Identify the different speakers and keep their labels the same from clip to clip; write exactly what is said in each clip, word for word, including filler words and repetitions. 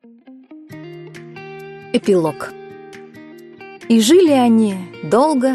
Speaker 1: Эпилог. И жили они долго.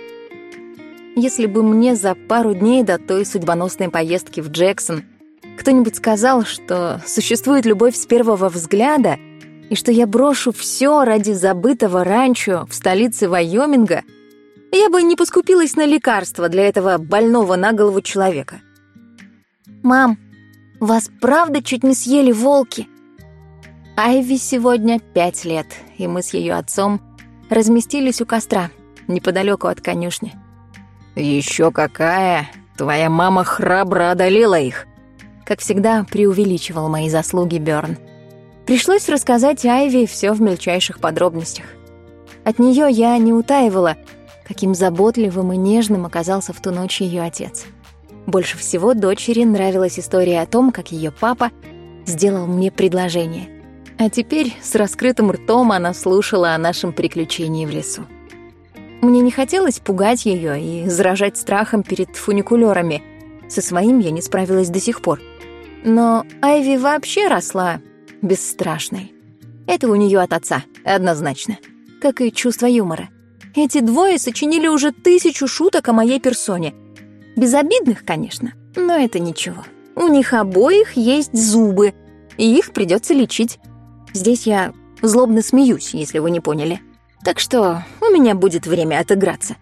Speaker 1: Если бы мне за пару дней до той судьбоносной поездки в Джексон кто-нибудь сказал, что существует любовь с первого взгляда и что я брошу все ради забытого ранчо в столице Вайоминга, я бы не поскупилась на лекарства для этого больного на голову человека. «Мам, вас правда чуть не съели волки?» Айви сегодня пять лет, и мы с ее отцом разместились у костра, неподалеку от конюшни.
Speaker 2: «Еще какая! Твоя мама храбро одолела их!»
Speaker 1: Как всегда, преувеличивал мои заслуги Бёрн. Пришлось рассказать Айви все в мельчайших подробностях. От нее я не утаивала, каким заботливым и нежным оказался в ту ночь ее отец. Больше всего дочери нравилась история о том, как ее папа сделал мне предложение. А теперь с раскрытым ртом она слушала о нашем приключении в лесу. Мне не хотелось пугать ее и заражать страхом перед фуникулерами. Со своим я не справилась до сих пор. Но Айви вообще росла бесстрашной. Это у нее от отца, однозначно. Как и чувство юмора. Эти двое сочинили уже тысячу шуток о моей персоне. Безобидных, конечно, но это ничего. У них обоих есть зубы, и их придется лечить. Здесь я злобно смеюсь, если вы не поняли. Так что у меня будет время отыграться.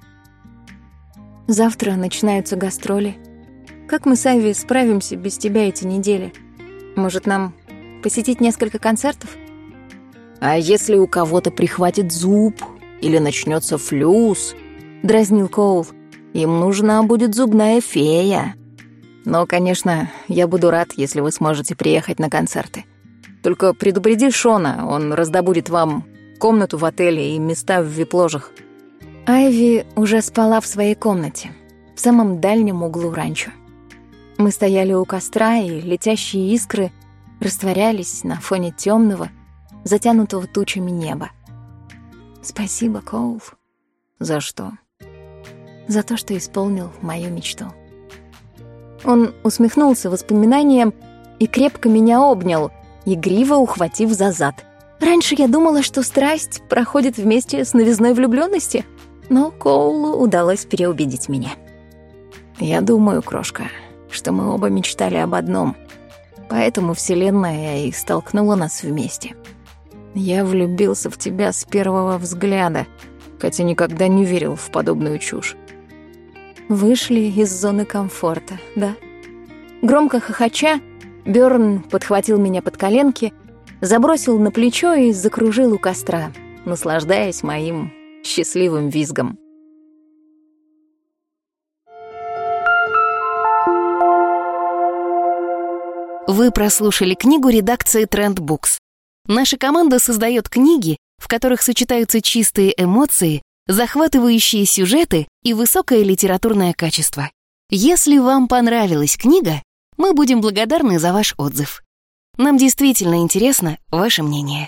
Speaker 1: Завтра начинаются гастроли. Как мы с Айви справимся без тебя эти недели? Может, нам посетить несколько концертов?
Speaker 2: А если у кого-то прихватит зуб или начнется флюс,
Speaker 1: дразнил Коул,
Speaker 2: им нужна будет зубная фея. Но, конечно, я буду рад, если вы сможете приехать на концерты. Только предупреди Шона, он раздобудет вам комнату в отеле и места в вип-ложах.
Speaker 1: Айви уже спала в своей комнате, в самом дальнем углу ранчо. Мы стояли у костра, и летящие искры растворялись на фоне темного, затянутого тучами неба. Спасибо, Коул.
Speaker 2: За что?
Speaker 1: За то, что исполнил мою мечту. Он усмехнулся воспоминанием и крепко меня обнял, игриво ухватив за зад. Раньше я думала, что страсть проходит вместе с новизной влюблённости, но Коулу удалось переубедить меня.
Speaker 2: Я думаю, крошка, что мы оба мечтали об одном, поэтому Вселенная и столкнула нас вместе. Я влюбился в тебя с первого взгляда, хотя никогда не верил в подобную чушь.
Speaker 1: Вышли из зоны комфорта, да? Громко хохоча, Бёрн подхватил меня под коленки, забросил на плечо и закружил у костра, наслаждаясь моим счастливым визгом.
Speaker 3: Вы прослушали книгу редакции Trend Books. Наша команда создает книги, в которых сочетаются чистые эмоции, захватывающие сюжеты и высокое литературное качество. Если вам понравилась книга, мы будем благодарны за ваш отзыв. Нам действительно интересно ваше мнение.